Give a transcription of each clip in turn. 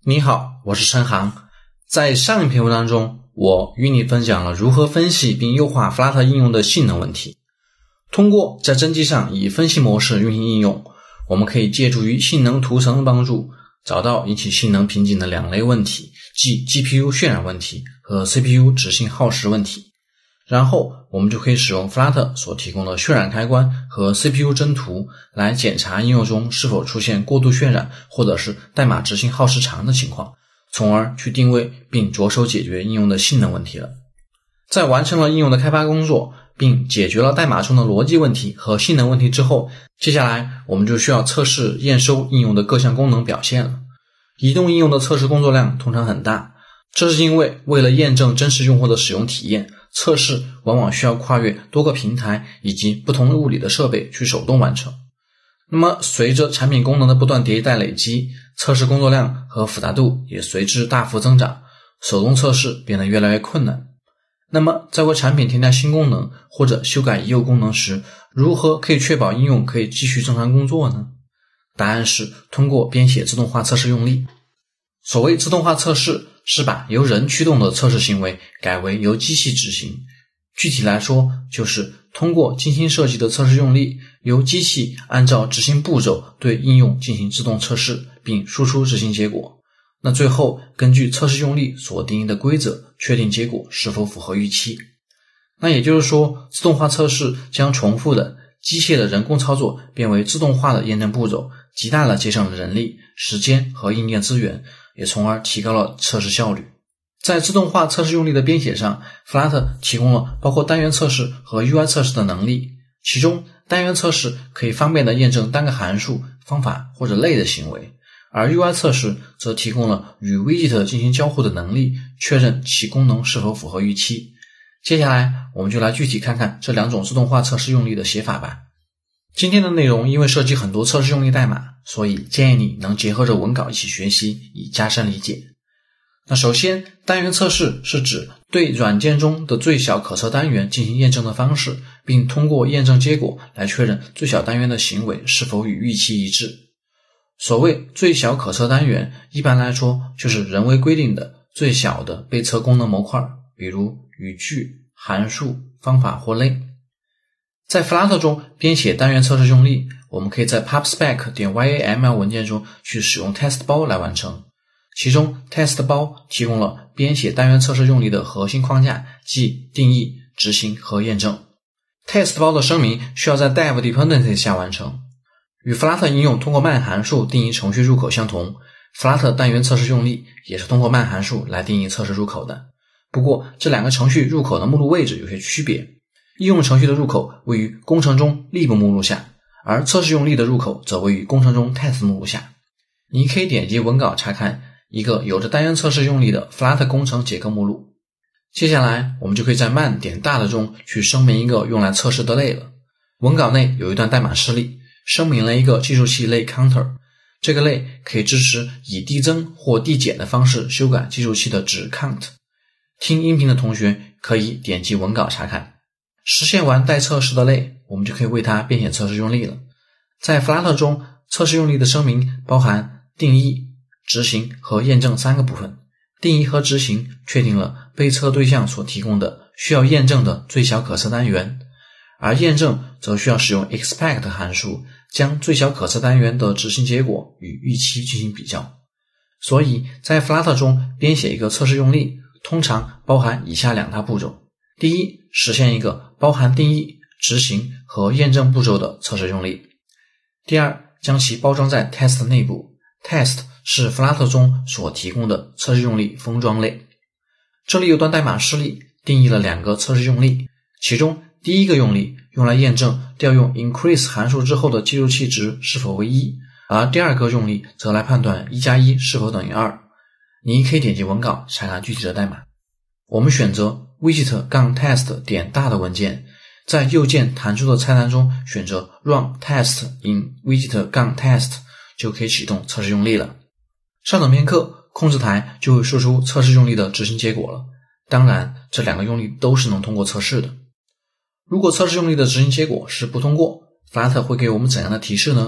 你好，我是陈航。在上一篇文章中，我与你分享了如何分析并优化 Flutter 应用的性能问题。通过在真机上以分析模式运行应用，我们可以借助于性能图层的帮助，找到引起性能瓶颈的两类问题，即 GPU 渲染问题和 CPU 执行耗时问题。然后我们就可以使用 Flutter 所提供的渲染开关和 CPU 帧图来检查应用中是否出现过度渲染或者是代码执行耗时长的情况，从而去定位并着手解决应用的性能问题了。在完成了应用的开发工作，并解决了代码中的逻辑问题和性能问题之后，接下来我们就需要测试验收应用的各项功能表现了。移动应用的测试工作量通常很大，这是因为为了验证真实用户的使用体验，测试往往需要跨越多个平台以及不同物理的设备去手动完成。那么随着产品功能的不断迭代累积，测试工作量和复杂度也随之大幅增长，手动测试变得越来越困难。那么在为产品添加新功能或者修改已有功能时，如何可以确保应用可以继续正常工作呢？答案是通过编写自动化测试用例。所谓自动化测试，是把由人驱动的测试行为改为由机器执行。具体来说，就是通过精心设计的测试用例，由机器按照执行步骤对应用进行自动测试，并输出执行结果。那最后根据测试用例所定义的规则，确定结果是否符合预期。那也就是说，自动化测试将重复的机械的人工操作变为自动化的验证步骤，极大地节省了人力、时间和硬件资源，也从而提高了测试效率。在自动化测试用例的编写上， Flutter 提供了包括单元测试和 UI 测试的能力。其中单元测试可以方便地验证单个函数、方法或者类的行为，而 UI 测试则提供了与 widget 进行交互的能力，确认其功能是否符合预期。接下来我们就来具体看看这两种自动化测试用例的写法吧。今天的内容因为涉及很多测试用例代码，所以建议你能结合着文稿一起学习，以加深理解。那首先，单元测试是指对软件中的最小可测单元进行验证的方式，并通过验证结果来确认最小单元的行为是否与预期一致。所谓最小可测单元，一般来说就是人为规定的最小的被测功能模块，比如语句、函数、方法或类。在 Flutter 中编写单元测试用例，我们可以在 pubspec.yaml 文件中去使用 test 包来完成。其中 test 包提供了编写单元测试用例的核心框架，即定义、执行和验证。test 包的声明需要在 dev dependency 下完成。与 Flutter 应用通过慢函数定义程序入口相同， Flutter 单元测试用例也是通过慢函数来定义测试入口的。不过这两个程序入口的目录位置有些区别，应用程序的入口位于工程中 lib 目录下，而测试用例的入口则位于工程中 test 目录下。你可以点击文稿查看一个有着单元测试用例的 Flutter 工程结构目录。接下来我们就可以在慢点大的中去声明一个用来测试的类了。文稿内有一段代码示例，声明了一个计数器类 counter， 这个类可以支持以递增或递减的方式修改计数器的值 count。 听音频的同学可以点击文稿查看。实现完待测试的类，我们就可以为它编写测试用例了。在 Flutter 中，测试用例的声明包含定义、执行和验证三个部分。定义和执行确定了被测对象所提供的需要验证的最小可测单元，而验证则需要使用 expect 函数将最小可测单元的执行结果与预期进行比较。所以在 Flutter 中编写一个测试用例，通常包含以下两大步骤。第一，实现一个包含定义、执行和验证步骤的测试用例。第二，将其包装在 test 内部。test 是 Flutter 中所提供的测试用例封装类。这里有段代码示例，定义了两个测试用例，其中第一个用例用来验证调用 increase 函数之后的计数器值是否为1，而第二个用例则来判断1+1是否等于2。你可以点击文稿查看具体的代码。我们选择 widget-test 点大的文件，在右键弹出的菜单中选择 Run Test in widget-test， 就可以启动测试用例了。稍等片刻，控制台就会输出测试用例的执行结果了。当然，这两个用例都是能通过测试的。如果测试用例的执行结果是不通过， Flutter 会给我们怎样的提示呢？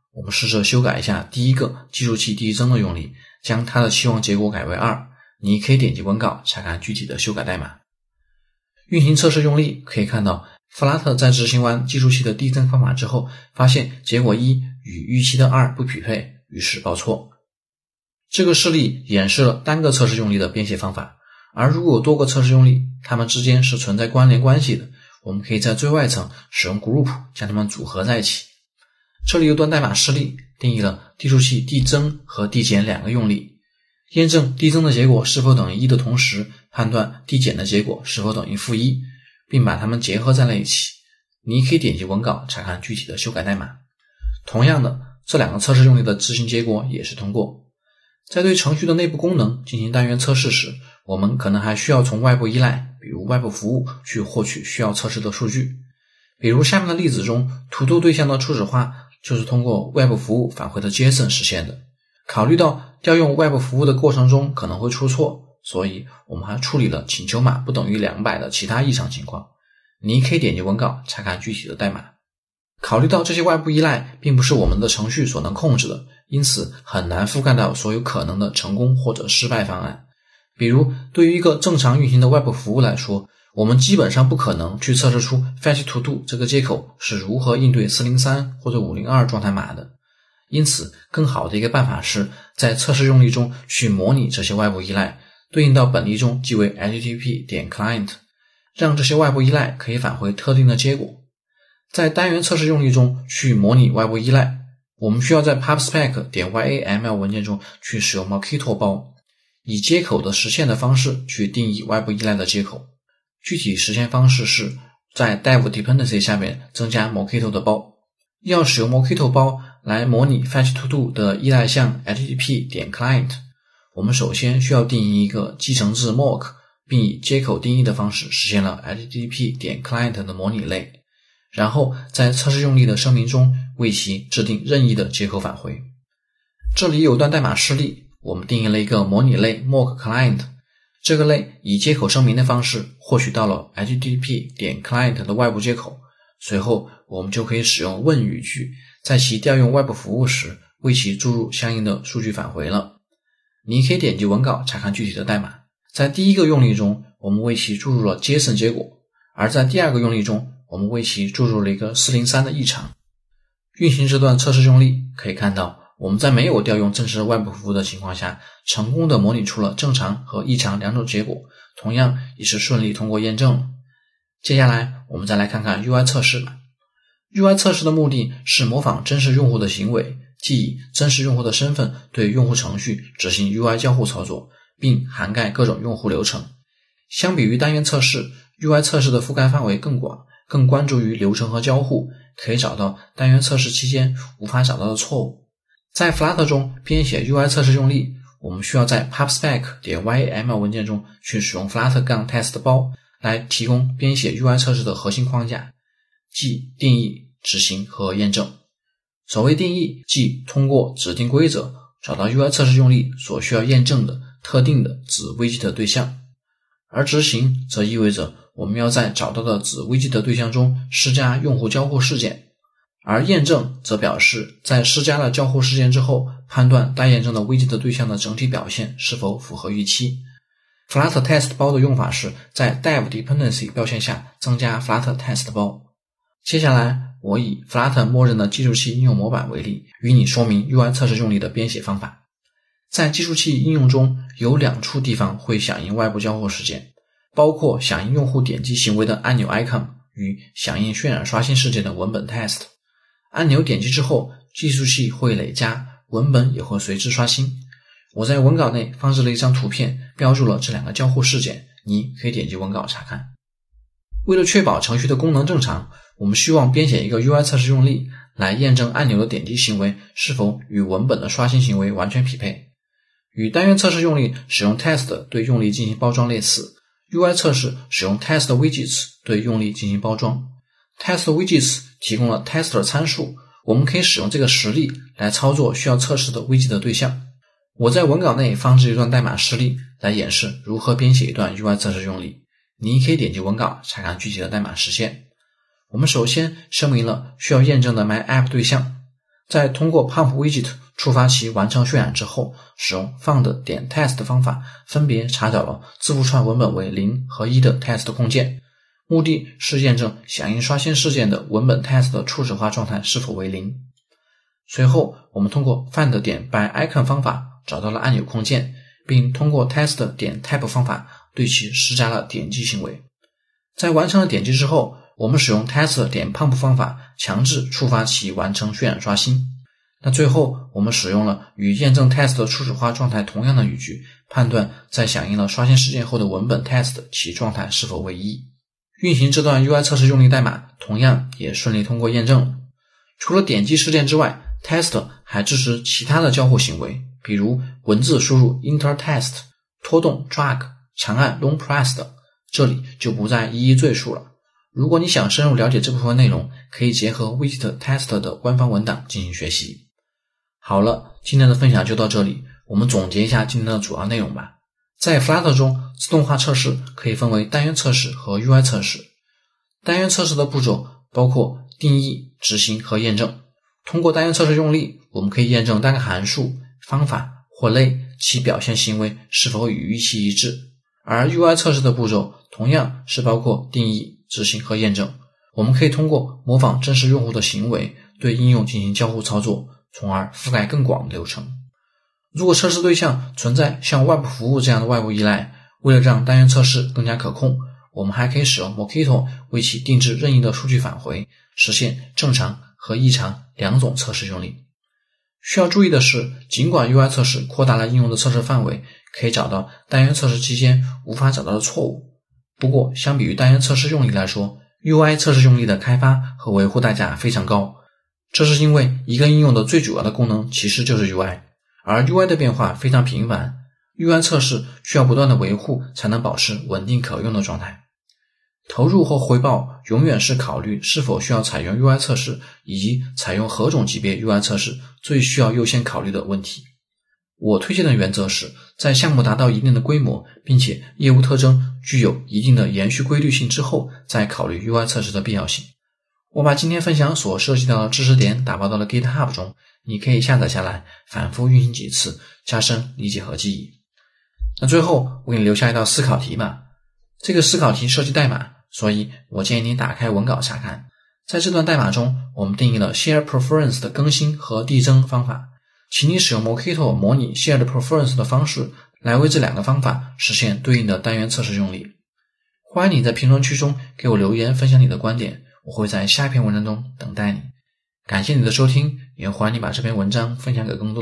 我们试着修改一下第一个计数器第一帧的用例，将它的期望结果改为2。你可以点击文稿查看具体的修改代码。运行测试用例可以看到 Flutter 在执行完计数器的递增方法之后，发现结果1与预期的2不匹配，于是报错。这个示例演示了单个测试用例的编写方法，而如果有多个测试用例，它们之间是存在关联关系的，我们可以在最外层使用 group 将它们组合在一起。这里有段代码示例定义了计数器递增和递减2个用例，验证递增的结果是否等于1的同时，判断递减的结果是否等于-1，并把它们结合在了一起。你可以点击文稿查看具体的修改代码。同样的，这2个测试用例的执行结果也是通过。在对程序的内部功能进行单元测试时，我们可能还需要从外部依赖，比如外部服务去获取需要测试的数据。比如下面的例子中，to-do 对象的初始化就是通过外部服务返回的 JSON 实现的。考虑到调用外部服务的过程中可能会出错，所以我们还处理了请求码不等于200的其他异常情况。你可以点击文稿查看具体的代码。考虑到这些外部依赖并不是我们的程序所能控制的，因此很难覆盖到所有可能的成功或者失败方案。比如对于一个正常运行的外部服务来说，我们基本上不可能去测试出 fetch to do 这个接口是如何应对403或者502状态码的。因此更好的一个办法是在测试用例中去模拟这些外部依赖，对应到本例中即为 http.client， 让这些外部依赖可以返回特定的结果。在单元测试用例中去模拟外部依赖，我们需要在 pubspec.yaml 文件中去使用 Mockito 包，以接口的实现的方式去定义外部依赖的接口。具体实现方式是在 dev dependency 下面增加 Mockito 的包。要使用 Mockito 包来模拟 fetch to do 的依赖项 http.client， 我们首先需要定义一个继承字 mock， 并以接口定义的方式实现了 http.client 的模拟类。然后在测试用例的声明中为其制定任意的接口返回。这里有段代码示例，我们定义了一个模拟类 mock client， 这个类以接口声明的方式获取到了 http.client 的外部接口，随后我们就可以使用问语句在其调用外部服务时为其注入相应的数据返回了。你可以点击文稿查看具体的代码。在第一个用例中，我们为其注入了 JSON 结果，而在第二个用例中我们为其注入了一个403的异常。运行这段测试用例可以看到，我们在没有调用正式外部服务的情况下，成功的模拟出了正常和异常2种结果，同样也是顺利通过验证了。接下来我们再来看看 UI 测试吧。UI 测试的目的是模仿真实用户的行为，即以真实用户的身份对用户程序执行 UI 交互操作，并涵盖各种用户流程。相比于单元测试， UI 测试的覆盖范围更广，更关注于流程和交互，可以找到单元测试期间无法找到的错误。在 Flutter 中编写 UI 测试用例，我们需要在 pubspec.yaml 文件中去使用 Flutter-test 包来提供编写 UI 测试的核心框架，即定义、执行和验证。所谓定义，即通过指定规则找到 UI 测试用例所需要验证的特定的子 widget 对象，而执行则意味着我们要在找到的子 widget 对象中施加用户交互事件，而验证则表示在施加了交互事件之后，判断待验证的 widget 对象的整体表现是否符合预期。Flutter-test 包的用法是在 dev dependency 标签下增加 Flutter-test 包。接下来我以 Flutter 默认的计数器应用模板为例，与你说明 UI 测试用例的编写方法。在计数器应用中有2处地方会响应外部交互事件，包括响应用户点击行为的按钮 icon 与响应渲染刷新事件的文本 test。 按钮点击之后，计数器会累加，文本也会随之刷新。我在文稿内放置了一张图片，标注了这2个交互事件，你可以点击文稿查看。为了确保程序的功能正常，我们希望编写一个 UI 测试用例来验证按钮的点击行为是否与文本的刷新行为完全匹配。与单元测试用例使用 test 对用例进行包装类似， UI 测试使用 test widgets 对用例进行包装。 test widgets 提供了 tester 参数，我们可以使用这个实例来操作需要测试的 widget 对象。我在文稿内放置一段代码示例来演示如何编写一段 UI 测试用例，你可以点击文稿查看具体的代码实现。我们首先声明了需要验证的 MyApp 对象， 在通过 Pump Widget 触发其完成渲染之后，使用 found.test 方法分别查找了字符串文本为0和1的 test 控件，目的是验证响应刷新事件的文本 test 的初始化状态是否为0。随后我们通过 find.byIcon 方法找到了按钮控件，并通过 test.type 方法对其施加了点击行为。在完成了点击之后，我们使用 test.pump 方法强制触发其完成渲染刷新。那最后我们使用了与验证 test 的初始化状态同样的语句，判断在响应了刷新事件后的文本 test 其状态是否为1。运行这段 UI 测试用例代码同样也顺利通过验证了。除了点击事件之外， test 还支持其他的交互行为，比如文字输入 enter test、 拖动 drag、 长按 long press 等，这里就不再一一赘述了。如果你想深入了解这部分内容，可以结合 Widget Test 的官方文档进行学习。好了，今天的分享就到这里，我们总结一下今天的主要内容吧。在 Flutter 中，自动化测试可以分为单元测试和 UI 测试。单元测试的步骤包括定义、执行和验证。通过单元测试用例，我们可以验证单个函数、方法或类其表现行为是否与预期一致。而 UI 测试的步骤同样是包括定义、执行和验证。我们可以通过模仿真实用户的行为，对应用进行交互操作，从而覆盖更广的流程。如果测试对象存在像外部服务这样的外部依赖，为了让单元测试更加可控，我们还可以使用 Mockito 为其定制任意的数据返回，实现正常和异常两种测试用例。需要注意的是，尽管 UI 测试扩大了应用的测试范围，可以找到单元测试期间无法找到的错误，不过相比于单元测试用例来说， UI 测试用例的开发和维护代价非常高。这是因为一个应用的最主要的功能其实就是 UI， 而 UI 的变化非常频繁， UI 测试需要不断的维护才能保持稳定可用的状态。投入和回报永远是考虑是否需要采用 UI 测试以及采用何种级别 UI 测试最需要优先考虑的问题。我推荐的原则是在项目达到一定的规模，并且业务特征具有一定的延续规律性之后，再考虑 UI 测试的必要性。我把今天分享所涉及到的知识点打包到了 GitHub 中，你可以下载下来反复运行几次，加深理解和记忆。那最后我给你留下一道思考题吧。这个思考题涉及代码，所以我建议你打开文稿查看。在这段代码中，我们定义了 Shared Preference 的更新和递增方法，请你使用 Mockito 模拟 Shared Preference 的方式来为这两个方法实现对应的单元测试用例。欢迎你在评论区中给我留言分享你的观点，我会在下一篇文章中等待你。感谢你的收听，也欢迎你把这篇文章分享给更多